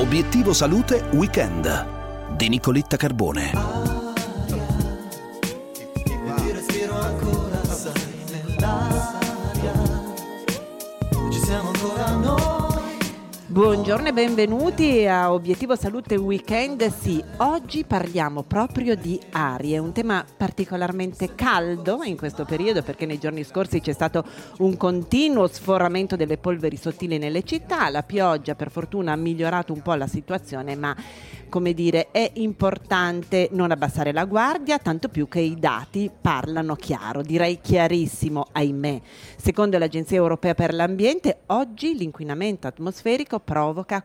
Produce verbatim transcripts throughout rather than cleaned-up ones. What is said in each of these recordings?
Obiettivo Salute Weekend di Nicoletta Carbone. Buongiorno e benvenuti a Obiettivo Salute Weekend. Sì, oggi parliamo proprio di aria, un tema particolarmente caldo in questo periodo perché nei giorni scorsi c'è stato un continuo sforamento delle polveri sottili nelle città. La pioggia per fortuna ha migliorato un po' la situazione, ma come dire, è importante non abbassare la guardia, tanto più che i dati parlano chiaro, direi chiarissimo, ahimè. Secondo l'Agenzia Europea per l'Ambiente, oggi l'inquinamento atmosferico provoca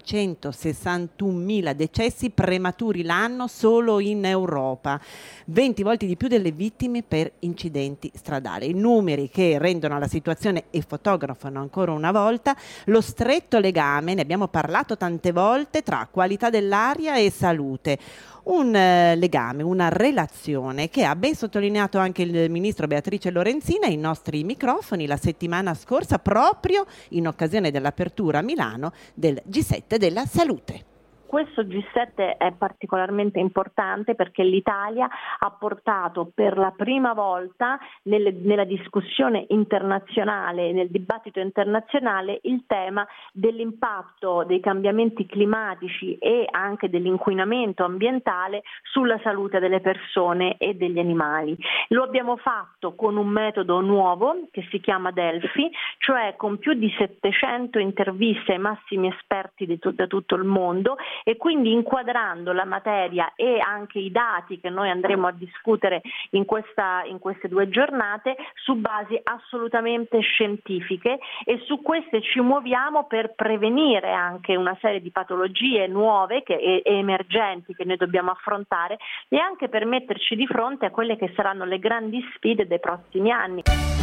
quattrocentosessantunomila decessi prematuri l'anno solo in Europa, venti volte di più delle vittime per incidenti stradali. Numeri che rendono la situazione e fotografano ancora una volta lo stretto legame, ne abbiamo parlato tante volte, tra qualità dell'aria e salute. Un eh, legame, una relazione che ha ben sottolineato anche il ministro Beatrice Lorenzin ai nostri microfoni la settimana scorsa, proprio in occasione dell'apertura a Milano del G sette della salute. Questo G sette è particolarmente importante perché l'Italia ha portato per la prima volta nelle, nella discussione internazionale, nel dibattito internazionale, il tema dell'impatto dei cambiamenti climatici e anche dell'inquinamento ambientale sulla salute delle persone e degli animali. Lo abbiamo fatto con un metodo nuovo che si chiama Delphi, cioè con più di settecento interviste ai massimi esperti di tut- da tutto il mondo, e quindi inquadrando la materia e anche i dati che noi andremo a discutere in, questa, in queste due giornate su basi assolutamente scientifiche, e su queste ci muoviamo per prevenire anche una serie di patologie nuove che, e, e emergenti che noi dobbiamo affrontare, e anche per metterci di fronte a quelle che saranno le grandi sfide dei prossimi anni.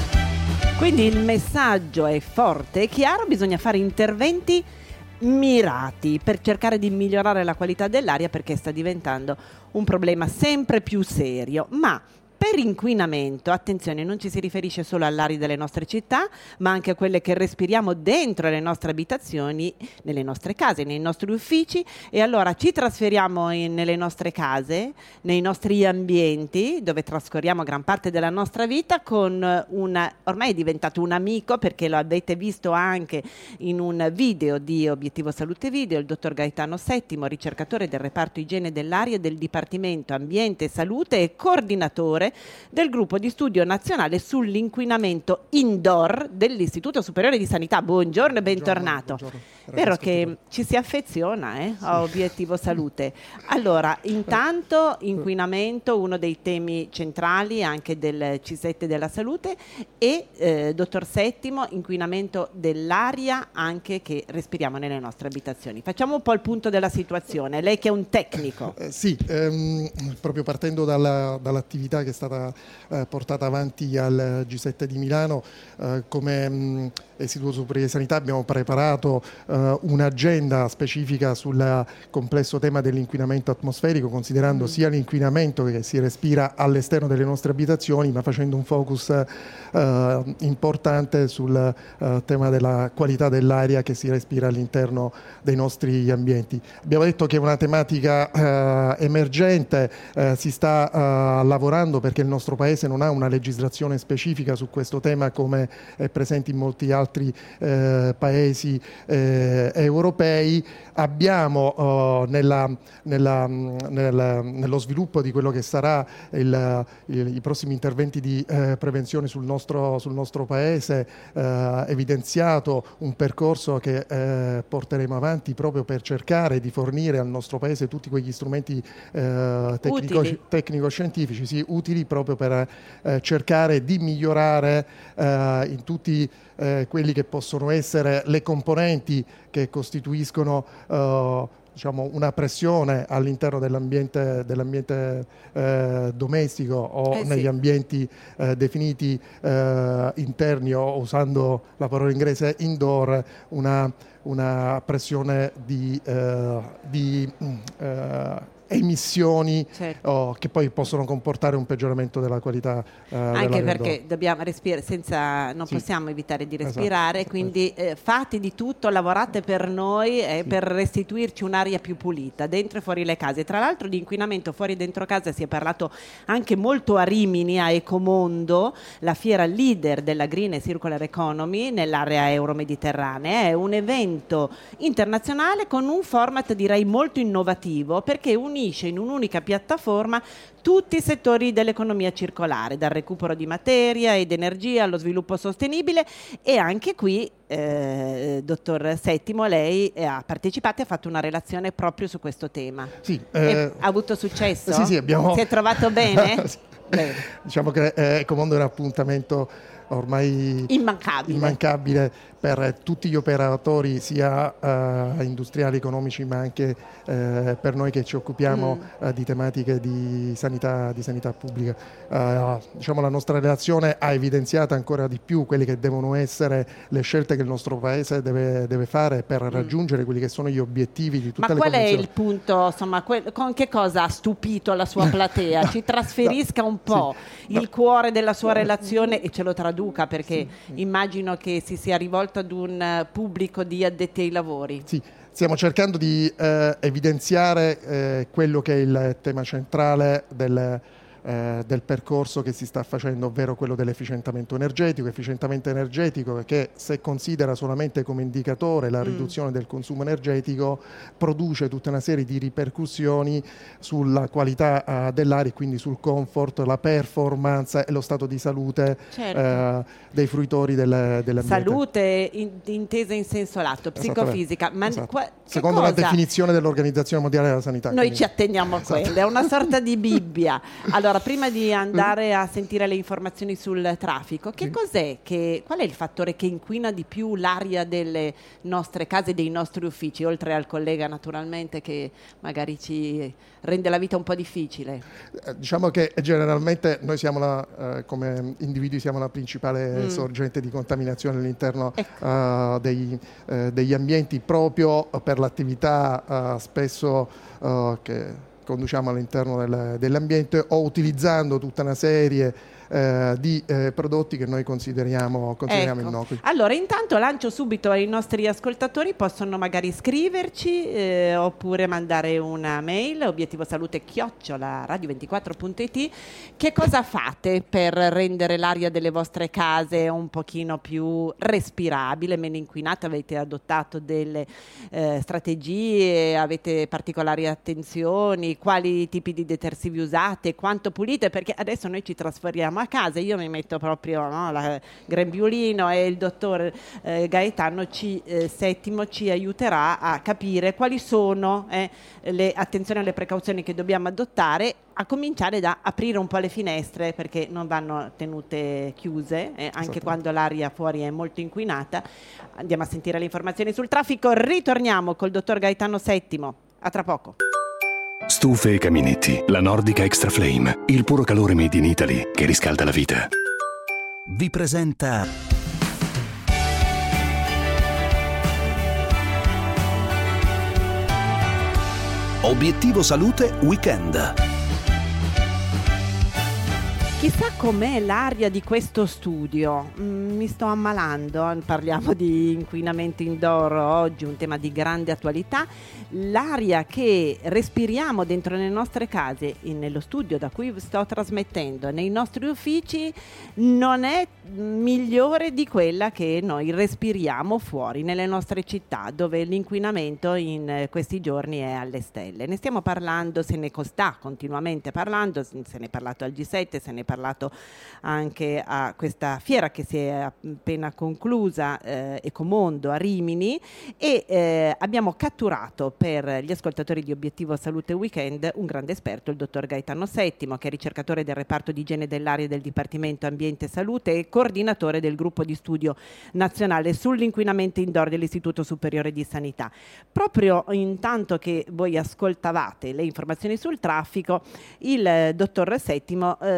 Quindi il messaggio è forte e chiaro, bisogna fare interventi mirati per cercare di migliorare la qualità dell'aria, perché sta diventando un problema sempre più serio. Ma per inquinamento, attenzione, non ci si riferisce solo all'aria delle nostre città, ma anche a quelle che respiriamo dentro le nostre abitazioni, nelle nostre case, nei nostri uffici. E allora ci trasferiamo in, nelle nostre case, nei nostri ambienti, dove trascorriamo gran parte della nostra vita, con una, ormai è diventato un amico, perché lo avete visto anche in un video di Obiettivo Salute Video, il dottor Gaetano Settimo, ricercatore del reparto igiene dell'aria del Dipartimento Ambiente e Salute e coordinatore del gruppo di studio nazionale sull'inquinamento indoor dell'Istituto Superiore di Sanità. Buongiorno e bentornato. Buongiorno, buongiorno. Vero che ci si affeziona eh, sì. a Obiettivo Salute. Allora, intanto inquinamento, uno dei temi centrali anche del C sette della salute, e eh, dottor Settimo, inquinamento dell'aria anche che respiriamo nelle nostre abitazioni. Facciamo un po' il punto della situazione, lei che è un tecnico. Eh, sì, ehm, proprio partendo dalla, dall'attività che è stata eh, portata avanti al G sette di Milano, eh, come mh, Istituto Superiore di Sanità abbiamo preparato eh, un'agenda specifica sul complesso tema dell'inquinamento atmosferico, considerando mm. sia l'inquinamento che si respira all'esterno delle nostre abitazioni, ma facendo un focus eh, importante sul eh, tema della qualità dell'aria che si respira all'interno dei nostri ambienti. Abbiamo detto che è una tematica eh, emergente, eh, si sta eh, lavorando perché il nostro Paese non ha una legislazione specifica su questo tema come è presente in molti altri eh, paesi eh, europei. Abbiamo eh, nella, nella, nel, nello sviluppo di quello che sarà il, il, i prossimi interventi di eh, prevenzione sul nostro, sul nostro Paese eh, evidenziato un percorso che eh, porteremo avanti proprio per cercare di fornire al nostro Paese tutti quegli strumenti eh, tecnico, tecnico-scientifici sì, utili proprio per eh, cercare di migliorare eh, in tutti eh, quelli che possono essere le componenti che costituiscono eh, diciamo una pressione all'interno dell'ambiente, dell'ambiente eh, domestico o eh sì. negli ambienti eh, definiti eh, interni, o usando la parola inglese indoor, una, una pressione di, eh, di eh, emissioni certo. oh, che poi possono comportare un peggioramento della qualità eh, anche perché dobbiamo respirare senza non sì. possiamo evitare di respirare, esatto. quindi eh, fate di tutto, lavorate per noi e sì. per restituirci un'aria più pulita dentro e fuori le case. Tra l'altro di inquinamento fuori e dentro casa si è parlato anche molto a Rimini, a Ecomondo, la fiera leader della Green e Circular Economy nell'area euromediterranea. È un evento internazionale con un format direi molto innovativo, perché unisce in un'unica piattaforma tutti i settori dell'economia circolare, dal recupero di materia ed energia allo sviluppo sostenibile. E anche qui, eh, dottor Settimo, lei ha partecipato e ha fatto una relazione proprio su questo tema. Sì, eh, ha avuto successo? Sì, sì, abbiamo... Si è trovato bene? Sì. Bene. Diciamo che eh, Ecomondo è un appuntamento ormai immancabile. immancabile per tutti gli operatori, sia uh, industriali, economici, ma anche uh, per noi che ci occupiamo mm. uh, di tematiche di sanità, di sanità pubblica. Uh, diciamo, la nostra relazione ha evidenziato ancora di più quelle che devono essere le scelte che il nostro Paese deve, deve fare per mm. raggiungere quelli che sono gli obiettivi di tutte ma le qual convenzioni. è il punto, insomma, que- con che cosa ha stupito la sua platea? Ci trasferisca un po' sì. il no. cuore della sua relazione e ce lo traduca, perché sì. immagino che si sia rivolto ad un pubblico di addetti ai lavori. Sì, stiamo cercando di eh, evidenziare eh, quello che è il tema centrale del, eh, del percorso che si sta facendo, ovvero quello dell'efficientamento energetico. Efficientamento energetico che, se considera solamente come indicatore la riduzione mm. del consumo energetico, produce tutta una serie di ripercussioni sulla qualità uh, dell'aria, quindi sul comfort, la performance e lo stato di salute certo. uh, dei fruitori del, dell'ambiente. Salute in, intesa in senso lato, psicofisica. Ma esatto. qua, secondo cosa? la definizione dell'Organizzazione Mondiale della Sanità. Noi quindi. ci atteniamo a esatto. quella, è una sorta di Bibbia. Allora, prima di andare a sentire le informazioni sul traffico, che sì. cos'è che, qual è il fattore che inquina di più l'aria delle nostre case, dei nostri uffici, oltre al collega naturalmente che magari ci rende la vita un po' difficile? Eh, diciamo che generalmente noi siamo la, eh, come individui siamo la principale mm. sorgente di contaminazione all'interno ecco. uh, dei, uh, degli ambienti, proprio per l'attività uh, spesso uh, che conduciamo all'interno del, dell'ambiente, o utilizzando tutta una serie eh, di eh, prodotti che noi consideriamo, consideriamo ecco. innocui. Allora, intanto lancio subito ai nostri ascoltatori, possono magari scriverci eh, oppure mandare una mail, obiettivo salute chiocciola radio ventiquattro punto it. Che cosa fate per rendere l'aria delle vostre case un pochino più respirabile, meno inquinata? Avete adottato delle eh, strategie, avete particolari attenzioni? Quali tipi di detersivi usate? Quanto pulite? Perché adesso noi ci trasferiamo a casa, io mi metto proprio no, la grembiulino e il dottor eh, Gaetano ci, eh, Settimo ci aiuterà a capire quali sono eh, le attenzioni alle precauzioni che dobbiamo adottare, a cominciare da aprire un po' le finestre, perché non vanno tenute chiuse eh, anche quando l'aria fuori è molto inquinata. Andiamo a sentire le informazioni sul traffico, ritorniamo col dottor Gaetano Settimo, a tra poco. Stufe e caminetti, la Nordica Extra Flame, il puro calore made in Italy che riscalda la vita. Vi presenta Obiettivo Salute Weekend. Chissà com'è l'aria di questo studio, mm, mi sto ammalando, parliamo di inquinamento indoor oggi, un tema di grande attualità. L'aria che respiriamo dentro le nostre case, in, nello studio da cui sto trasmettendo, nei nostri uffici, non è migliore di quella che noi respiriamo fuori, nelle nostre città, dove l'inquinamento in questi giorni è alle stelle. Ne stiamo parlando, se ne sta continuamente parlando, se ne è parlato al G sette, se ne è parlato anche a questa fiera che si è appena conclusa, eh, Ecomondo a Rimini, e eh, abbiamo catturato per gli ascoltatori di Obiettivo Salute Weekend un grande esperto, il dottor Gaetano Settimo, che è ricercatore del reparto di igiene dell'aria del Dipartimento Ambiente e Salute e coordinatore del gruppo di studio nazionale sull'inquinamento indoor dell'Istituto Superiore di Sanità. Proprio intanto che voi ascoltavate le informazioni sul traffico, il dottor Settimo eh,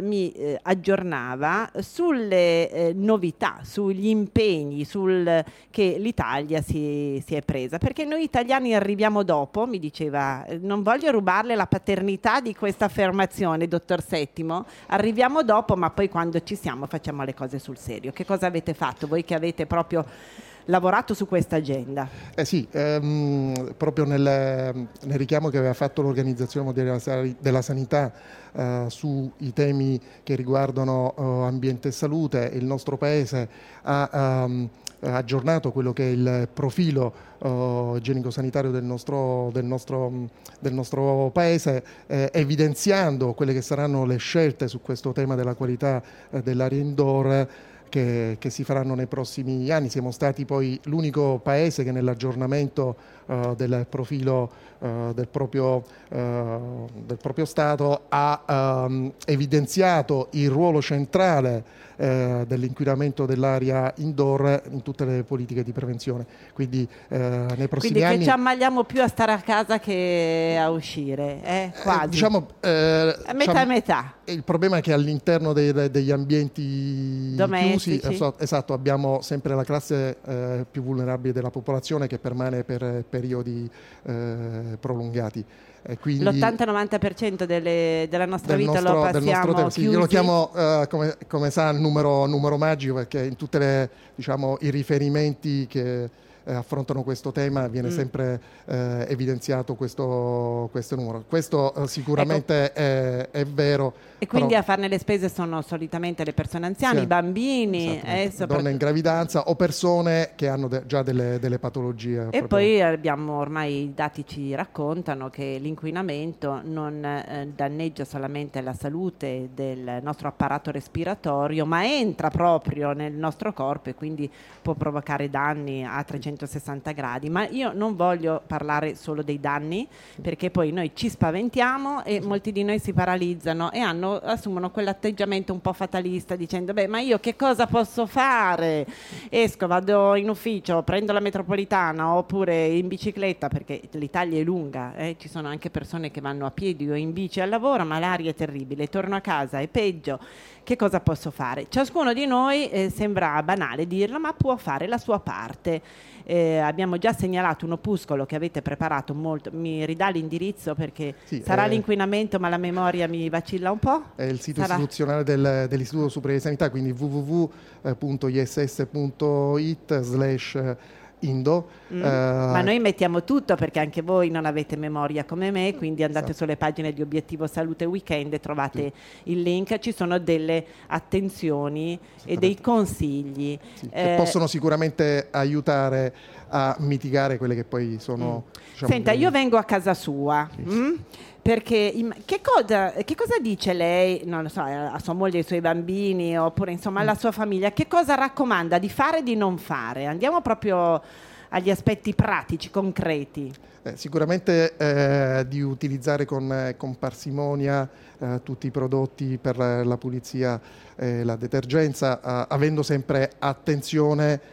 mi eh, aggiornava sulle eh, novità, sugli impegni sul, che l'Italia si, si è presa, perché noi italiani arriviamo dopo, mi diceva, non voglio rubarle la paternità di questa affermazione, dottor Settimo, arriviamo dopo, ma poi quando ci siamo facciamo le cose sul serio. Che cosa avete fatto voi che avete proprio lavorato su questa agenda? Eh sì, ehm, proprio nel, nel richiamo che aveva fatto l'Organizzazione Mondiale della Sanità eh, sui temi che riguardano eh, ambiente e salute, il nostro Paese ha ehm, aggiornato quello che è il profilo eh, igienico-sanitario del nostro, del nostro, del nostro Paese, eh, evidenziando quelle che saranno le scelte su questo tema della qualità eh, dell'aria indoor Che, che si faranno nei prossimi anni. Siamo stati poi l'unico paese che nell'aggiornamento uh, del profilo uh, del, proprio, uh, del proprio Stato ha um, evidenziato il ruolo centrale uh, dell'inquinamento dell'aria indoor in tutte le politiche di prevenzione. Quindi uh, nei prossimi Quindi anni... che ci ammaliamo più a stare a casa che a uscire, eh? Quasi. Eh, diciamo, eh, a metà diciamo, e metà. Il problema è che all'interno dei, degli ambienti domestici, chiusi, esatto, abbiamo sempre la classe eh, più vulnerabile della popolazione che permane per periodi eh, prolungati. E quindi l'ottanta novanta per cento delle, della nostra vita nostro, lo passiamo tempo, chiusi. sì, io lo chiamo, uh, come, come sa, numero, numero magico, perché in tutti diciamo, i riferimenti che eh, affrontano questo tema viene mm. sempre eh, evidenziato questo, questo numero. Questo eh, sicuramente ecco. è, è vero. E quindi però, a farne le spese sono solitamente le persone anziane, sì, i bambini, eh, donne in gravidanza o persone che hanno de- già delle, delle patologie. E proprio. poi abbiamo ormai i dati ci raccontano che l'inquinamento non eh, danneggia solamente la salute del nostro apparato respiratorio, ma entra proprio nel nostro corpo e quindi può provocare danni a trecentosessanta gradi. Ma io non voglio parlare solo dei danni, perché poi noi ci spaventiamo e molti di noi si paralizzano e hanno assumono quell'atteggiamento un po' fatalista dicendo beh ma io che cosa posso fare? Esco, vado in ufficio, prendo la metropolitana oppure in bicicletta, perché l'Italia è lunga, eh? Ci sono anche persone che vanno a piedi o in bici al lavoro, ma l'aria è terribile, torno a casa è peggio. Che cosa posso fare? Ciascuno di noi, eh, sembra banale dirlo, ma può fare la sua parte. Eh, abbiamo già segnalato un opuscolo che avete preparato molto. Mi ridà l'indirizzo perché sì, sarà eh, l'inquinamento ma la memoria mi vacilla un po'? È il sito sarà... istituzionale del, dell'Istituto Superiore di Sanità, quindi w w w punto i s s punto i t slash Indo. Mm. Uh, Ma noi mettiamo tutto perché anche voi non avete memoria come me, quindi andate esatto. sulle pagine di Obiettivo Salute Weekend e trovate sì. il link, ci sono delle attenzioni e dei consigli sì, eh, che possono sicuramente aiutare a mitigare quelle che poi sono mm. diciamo, Senta, dei... io vengo a casa sua sì. mm? Perché che cosa, che cosa dice lei, non lo so, a sua moglie, ai suoi bambini oppure insomma alla sua famiglia, che cosa raccomanda di fare e di non fare? Andiamo proprio agli aspetti pratici, concreti. Eh, sicuramente eh, di utilizzare con, con parsimonia eh, tutti i prodotti per la pulizia e la detergenza, eh, avendo sempre attenzione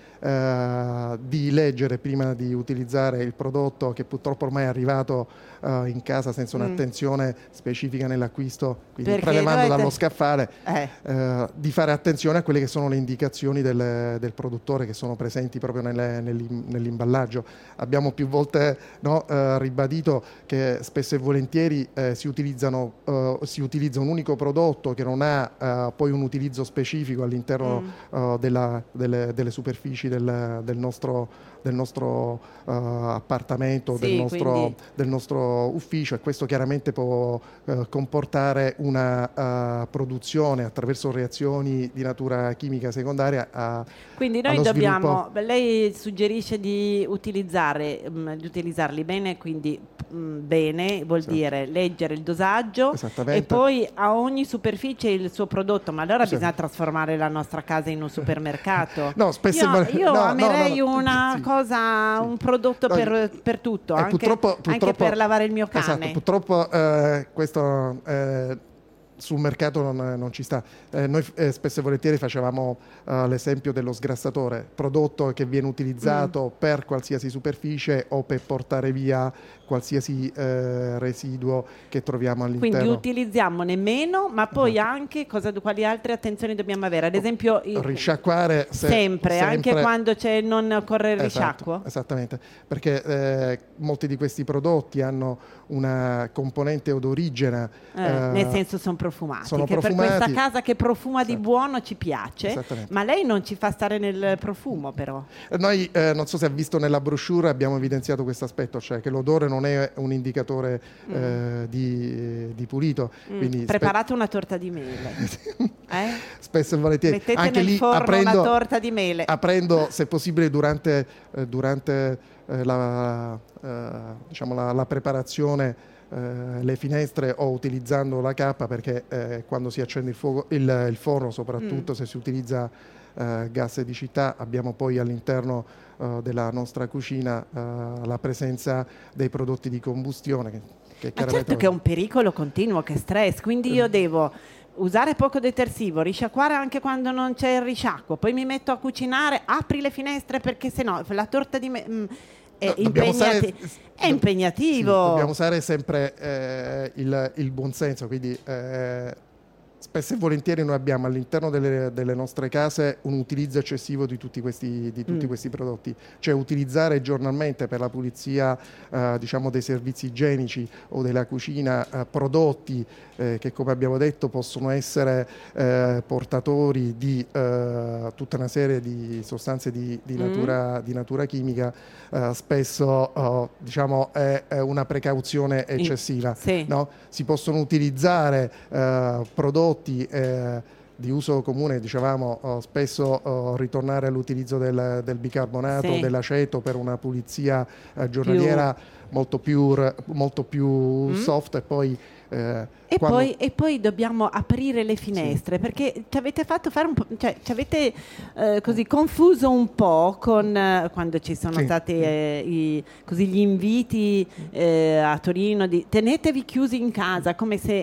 Uh, di leggere prima di utilizzare il prodotto che purtroppo ormai è arrivato uh, in casa senza un'attenzione mm. specifica nell'acquisto, quindi Perché prelevando dovete... dallo scaffale, eh. uh, di fare attenzione a quelle che sono le indicazioni del, del produttore che sono presenti proprio nelle, nell'imballaggio. Abbiamo più volte no, uh, ribadito che spesso e volentieri uh, si, utilizzano, uh, si utilizza un unico prodotto che non ha uh, poi un utilizzo specifico all'interno mm. uh, della, delle, delle superfici Del, del nostro, del nostro uh, appartamento, sì, del, nostro, quindi... del nostro ufficio, e questo chiaramente può uh, comportare una uh, produzione attraverso reazioni di natura chimica secondaria. A, quindi noi dobbiamo, sviluppo... lei suggerisce di utilizzare, mh, di utilizzarli bene, quindi mh, bene vuol sì. dire leggere il dosaggio e poi a ogni superficie il suo prodotto, ma allora sì. bisogna trasformare la nostra casa in un supermercato. No, spesso io, io no, amerei no, no, una sì, cosa, sì. un prodotto no, per, per tutto, anche, purtroppo, purtroppo, anche per lavare il mio cane. Esatto, purtroppo eh, questo eh, sul mercato non, non ci sta. Eh, noi eh, spesso e volentieri facevamo uh, l'esempio dello sgrassatore, prodotto che viene utilizzato mm. per qualsiasi superficie o per portare via qualsiasi eh, residuo che troviamo all'interno. Quindi utilizziamone meno, ma poi esatto. anche cosa, quali altre attenzioni dobbiamo avere? Ad esempio risciacquare se, sempre, sempre, anche quando c'è, non occorre il esatto, risciacquo? Esattamente, perché eh, molti di questi prodotti hanno una componente odorigena. Eh, eh, nel senso sono profumati, sono che profumati. Per questa casa che profuma esatto. di buono ci piace, ma lei non ci fa stare nel profumo però. Noi, eh, non so se ha visto nella brochure, abbiamo evidenziato questo aspetto, cioè che l'odore non è un indicatore mm. eh, di, di pulito. Mm. Quindi Preparate spe- una torta di mele. eh? Spesso e volentieri. Mettete anche nel lì forno aprendo, una torta di mele. Aprendo, se possibile, durante, eh, durante eh, la, eh, diciamo la, la preparazione eh, le finestre o utilizzando la cappa, perché eh, quando si accende il, fuoco, il, il forno, soprattutto mm. se si utilizza eh, gas di città, abbiamo poi all'interno eh, della nostra cucina eh, la presenza dei prodotti di combustione. Che, che Ma certo che è un pericolo continuo, che stress, quindi io devo usare poco detersivo, risciacquare anche quando non c'è il risciacquo, poi mi metto a cucinare, apri le finestre perché sennò la torta di me... Mh, è, no, impegnati- usare, è impegnativo. Sì, dobbiamo usare sempre eh, il, il buonsenso, quindi eh, spesso e volentieri noi abbiamo all'interno delle, delle nostre case un utilizzo eccessivo di tutti questi, di tutti mm. questi prodotti, cioè utilizzare giornalmente per la pulizia eh, diciamo dei servizi igienici o della cucina eh, prodotti eh, che, come abbiamo detto, possono essere eh, portatori di eh, tutta una serie di sostanze di, di, natura, mm. di natura chimica, eh, spesso eh, diciamo è, è una precauzione eccessiva. Sì. No? Si possono utilizzare eh, prodotti eh, di uso comune, dicevamo oh, spesso oh, ritornare all'utilizzo del, del bicarbonato, sì. dell'aceto per una pulizia eh, giornaliera più. molto più, molto più mm. soft, e poi Eh, e, quando... poi, e poi dobbiamo aprire le finestre, sì. perché ci avete fatto fare un po', cioè ci avete eh, così confuso un po' con eh, quando ci sono sì. stati eh, i, così gli inviti eh, a Torino di tenetevi chiusi in casa, come se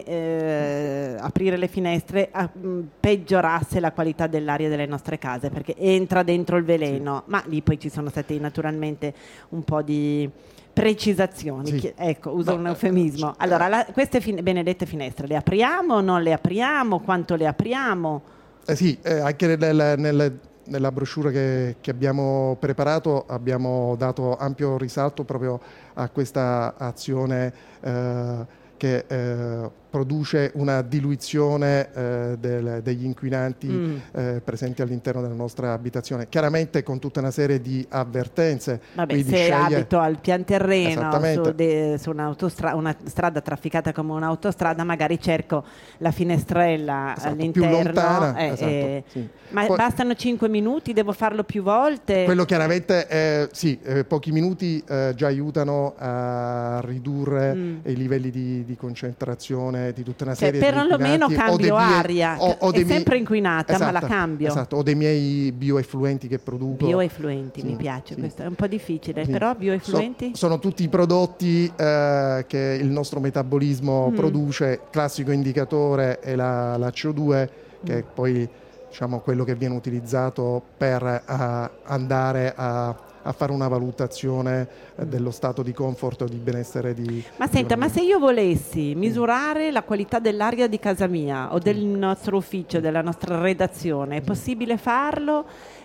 eh, aprire le finestre a, mh, peggiorasse la qualità dell'aria delle nostre case, perché entra dentro il veleno, sì. ma lì poi ci sono stati naturalmente un po' di precisazioni, sì. ecco, uso no, un eufemismo. Allora, la, queste fin- benedette finestre le apriamo o non le apriamo? Quanto le apriamo? Eh sì, eh, anche nel, nel, nella brochure che, che abbiamo preparato abbiamo dato ampio risalto proprio a questa azione eh, che eh, produce una diluizione eh, del, degli inquinanti mm. eh, presenti all'interno della nostra abitazione, chiaramente con tutta una serie di avvertenze. Vabbè, se sceglie... abito al pian terreno su, de, su un'autostra- una strada trafficata come un'autostrada, magari cerco la finestrella esatto, all'interno, più lontana, eh, esatto, eh, sì. ma Poi, bastano cinque minuti, devo farlo più volte? Quello chiaramente eh, sì, eh, pochi minuti eh, già aiutano a ridurre mm. i livelli di, di concentrazione di tutta una cioè, serie per di perlomeno cambio miei, aria, o, o è dei sempre miei, inquinata, esatto, ma la cambio. Esatto, o dei miei bioeffluenti che produco. Bioeffluenti, sì, mi piace, sì. questo è un po' difficile, sì. però bioeffluenti? So, sono tutti i prodotti eh, che il nostro metabolismo mm. produce, classico indicatore è la, la C O due, che mm. è poi diciamo quello che viene utilizzato per uh, andare a a fare una valutazione eh, dello stato di comfort o di benessere di... Ma senta, di ma se io volessi misurare mm. la qualità dell'aria di casa mia o del nostro ufficio, della nostra redazione, è possibile farlo?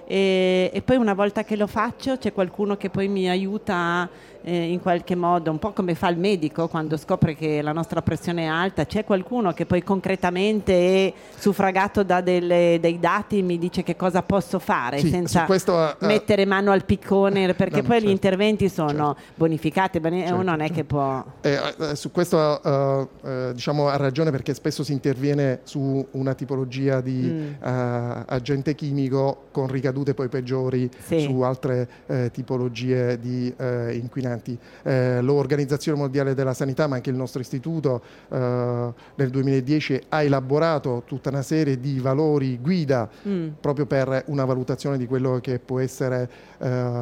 E, e poi una volta che lo faccio c'è qualcuno che poi mi aiuta eh, in qualche modo, un po' come fa il medico quando scopre che la nostra pressione è alta, c'è qualcuno che poi concretamente è suffragato da delle, dei dati, mi dice che cosa posso fare sì, senza questo, uh, mettere mano al piccone, perché no, poi certo, gli interventi sono certo. bonificati, boni- certo. uno non è che può... Eh, eh, su questo uh, uh, diciamo ha ragione, perché spesso si interviene su una tipologia di mm. uh, agente chimico con ricadute poi peggiori sì. su altre eh, tipologie di eh, inquinanti. Eh, L'Organizzazione Mondiale della Sanità, ma anche il nostro istituto, eh, nel duemiladieci ha elaborato tutta una serie di valori guida mm. proprio per una valutazione di quello che può essere eh,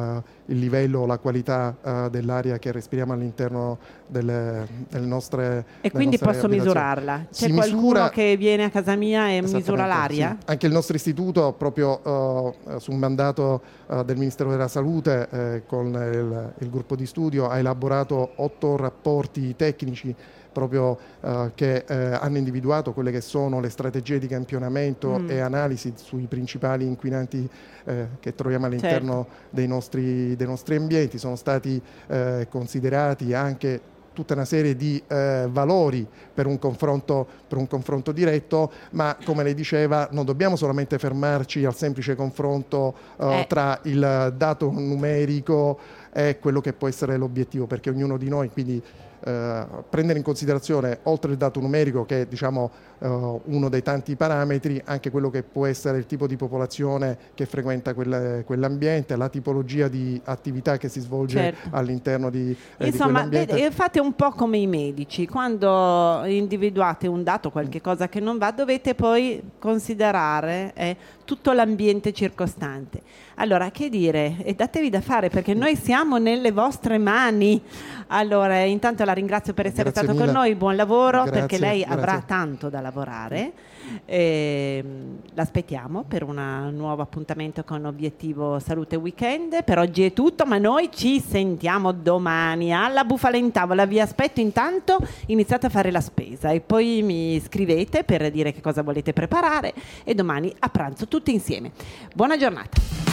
il livello, la qualità uh, dell'aria che respiriamo all'interno delle, delle nostre E quindi nostre posso misurarla? C'è si qualcuno misura, che viene a casa mia e misura l'aria? Sì. Anche il nostro istituto, proprio uh, su un mandato uh, del Ministero della Salute, eh, con il, il gruppo di studio, ha elaborato otto rapporti tecnici proprio uh, che uh, hanno individuato quelle che sono le strategie di campionamento mm. e analisi sui principali inquinanti eh, che troviamo all'interno certo. dei, nostri, dei nostri ambienti. Sono stati eh, considerati anche tutta una serie di eh, valori per un confronto, per un confronto diretto, ma come lei diceva non dobbiamo solamente fermarci al semplice confronto eh, eh. tra il dato numerico e quello che può essere l'obiettivo, perché ognuno di noi, quindi eh, prendere in considerazione oltre il dato numerico, che è diciamo eh, uno dei tanti parametri, anche quello che può essere il tipo di popolazione che frequenta quelle, quell'ambiente, la tipologia di attività che si svolge certo. all'interno di, eh, Insomma, di quell'ambiente. Vede, fate un po' come i medici, quando individuate un dato, qualche cosa che non va, dovete poi considerare eh, tutto l'ambiente circostante. Allora, che dire? E datevi da fare, perché noi siamo nelle vostre mani. Allora, intanto la ringrazio per essere grazie stato mille. con noi, buon lavoro, Grazie, perché lei grazie. avrà tanto da lavorare. E, l'aspettiamo per un nuovo appuntamento con Obiettivo Salute Weekend. Per oggi è tutto, ma noi ci sentiamo domani alla Bufala in Tavola. Vi aspetto, intanto iniziate a fare la spesa e poi mi scrivete per dire che cosa volete preparare, e domani a pranzo tutti insieme. Buona giornata.